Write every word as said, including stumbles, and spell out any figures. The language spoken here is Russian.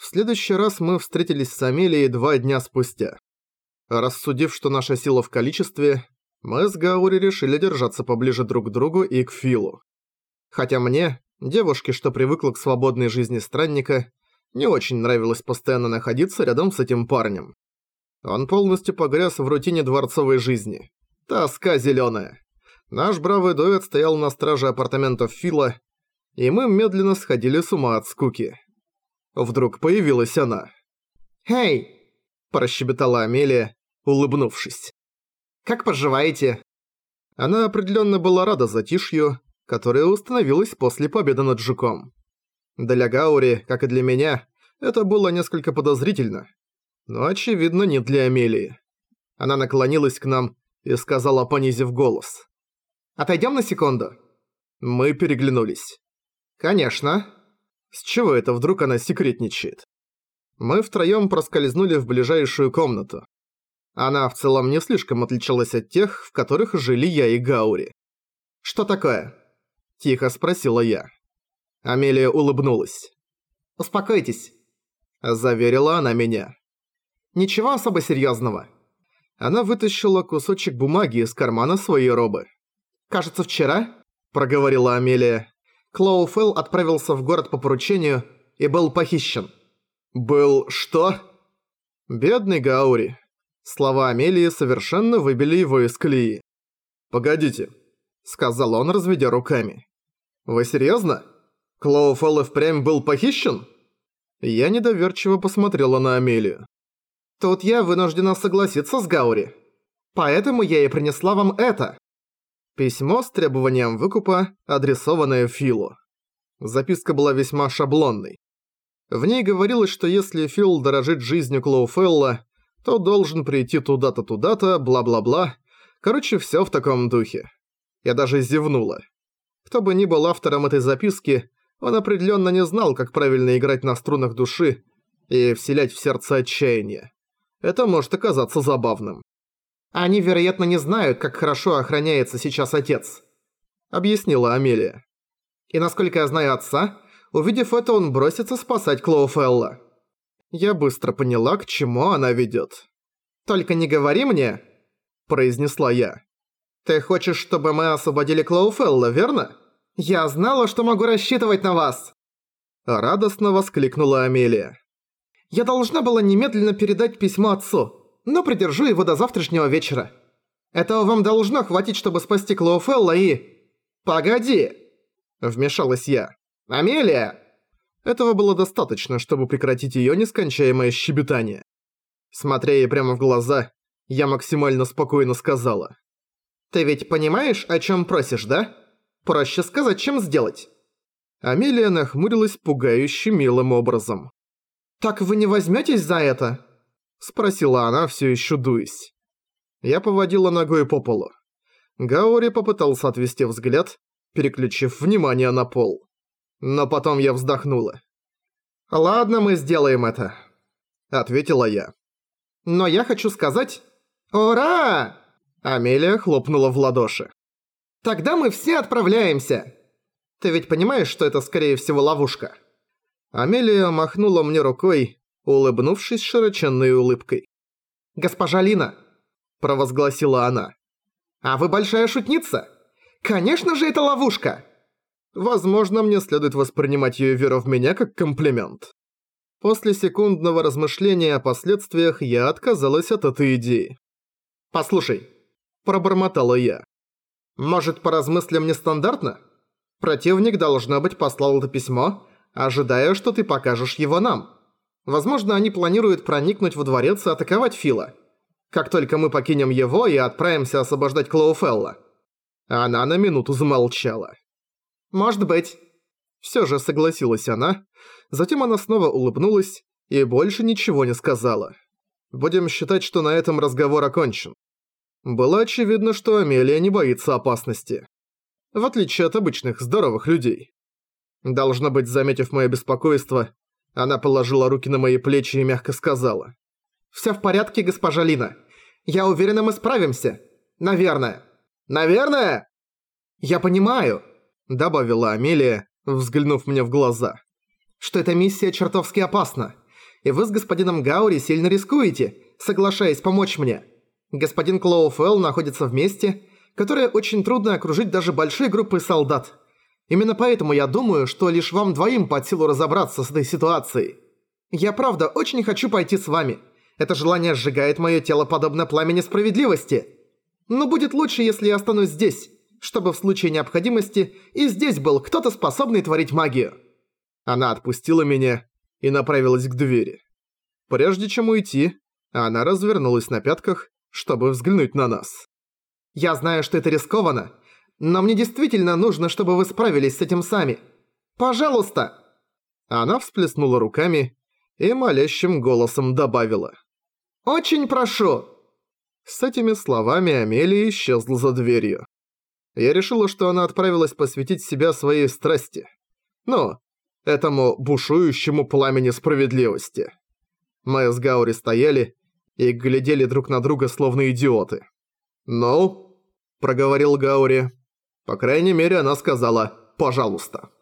следующий раз мы встретились с Амелией два дня спустя. Рассудив, что наша сила в количестве, мы с Гаури решили держаться поближе друг к другу и к Филу. Хотя мне, девушке, что привыкла к свободной жизни странника, не очень нравилось постоянно находиться рядом с этим парнем. Он полностью погряз в рутине дворцовой жизни. Тоска зелёная. Наш бравый дуэт стоял на страже апартаментов Фила, и мы медленно сходили с ума от скуки. Вдруг появилась она. «Эй!» – прощебетала Амелия, улыбнувшись. «Как поживаете?» Она определенно была рада затишью, которое установилось после победы над Жуком. Для Гаури, как и для меня, это было несколько подозрительно, но, очевидно, не для Амелии. Она наклонилась к нам и сказала, понизив голос. «Отойдём на секунду?» Мы переглянулись. «Конечно». С чего это вдруг она секретничает? Мы втроём проскользнули в ближайшую комнату. Она в целом не слишком отличалась от тех, в которых жили я и Гаури. «Что такое?» – тихо спросила я. Амелия улыбнулась. «Успокойтесь», – заверила она меня. «Ничего особо серьёзного». Она вытащила кусочек бумаги из кармана своей робы. «Кажется, вчера», – проговорила Амелия, Клоуфелл отправился в город по поручению и был похищен. «Был что?» Бедный Гаури. Слова Амелии совершенно выбили его из колеи. «Погодите», — сказал он, разведя руками. «Вы серьезно? Клоуфелл и впрямь был похищен?» Я недоверчиво посмотрела на Амелию. «Тут я вынуждена согласиться с Гаури. Поэтому я и принесла вам это». Письмо с требованием выкупа, адресованное Филу. Записка была весьма шаблонной. В ней говорилось, что если Фил дорожит жизнью Клоуфелла, то должен прийти туда-то, туда-то, бла-бла-бла. Короче, всё в таком духе. Я даже зевнула. Кто бы ни был автором этой записки, он определённо не знал, как правильно играть на струнах души и вселять в сердце отчаяние. Это может оказаться забавным. «Они, вероятно, не знают, как хорошо охраняется сейчас отец», — объяснила Амелия. «И насколько я знаю отца, увидев это, он бросится спасать Клоуфелла». Я быстро поняла, к чему она ведёт. «Только не говори мне», — произнесла я. «Ты хочешь, чтобы мы освободили Клоуфелла, верно? Я знала, что могу рассчитывать на вас!» Радостно воскликнула Амелия. «Я должна была немедленно передать письмо отцу, но придержу его до завтрашнего вечера. Этого вам должно хватить, чтобы спасти Клоуфелла и...» «Погоди!» – вмешалась я. «Амелия!» Этого было достаточно, чтобы прекратить её нескончаемое щебетание. Смотря ей прямо в глаза, я максимально спокойно сказала. «Ты ведь понимаешь, о чём просишь, да? Проще сказать, чем сделать». Амелия нахмурилась пугающе милым образом. «Так вы не возьмётесь за это?» – спросила она, всё ещё дуясь. Я поводила ногой по полу. Гаури попытался отвести взгляд, переключив внимание на пол. Но потом я вздохнула. «Ладно, мы сделаем это», – ответила я. «Но я хочу сказать... Ура!» Амелия хлопнула в ладоши. «Тогда мы все отправляемся! Ты ведь понимаешь, что это скорее всего ловушка?» Амелия махнула мне рукой, улыбнувшись широченной улыбкой. «Госпожа Лина!» – провозгласила она. «А вы большая шутница? Конечно же это ловушка!» Возможно, мне следует воспринимать её веру в меня как комплимент. После секундного размышления о последствиях я отказалась от этой идеи. «Послушай», – пробормотала я. «Может, поразмыслим нестандартно? Противник, должно быть, послал это письмо, ожидая, что ты покажешь его нам. Возможно, они планируют проникнуть во дворец и атаковать Фила. Как только мы покинем его и отправимся освобождать Клоуфелла». Она на минуту замолчала. «Может быть». Всё же согласилась она, затем она снова улыбнулась и больше ничего не сказала. Будем считать, что на этом разговор окончен. Было очевидно, что Амелия не боится опасности. В отличие от обычных здоровых людей. Должно быть, заметив моё беспокойство, она положила руки на мои плечи и мягко сказала. «Всё в порядке, госпожа Лина. Я уверена, мы справимся. Наверное». «Наверное?» «Я понимаю», – добавила Амелия, взглянув мне в глаза, «что эта миссия чертовски опасна. и вы с господином Гаури сильно рискуете, соглашаясь помочь мне. Господин Клоуфелл находится в месте, которое очень трудно окружить даже большой группой солдат. Именно поэтому я думаю, что лишь вам двоим под силу разобраться с этой ситуацией. Я правда очень хочу пойти с вами. Это желание сжигает мое тело подобно пламени справедливости. Но будет лучше, если я останусь здесь, чтобы в случае необходимости и здесь был кто-то, способный творить магию». Она отпустила меня и направилась к двери. Прежде чем уйти, она развернулась на пятках, чтобы взглянуть на нас. «Я знаю, что это рискованно, но мне действительно нужно, чтобы вы справились с этим сами. Пожалуйста!» Она всплеснула руками и молящим голосом добавила: «Очень прошу!» С этими словами Амелия исчезла за дверью. Я решила, что она отправилась посвятить себя своей страсти. Ну, этому бушующему пламени справедливости. Мы с Гаури стояли и глядели друг на друга словно идиоты. «Ну?» – проговорил Гаури. По крайней мере, она сказала «пожалуйста».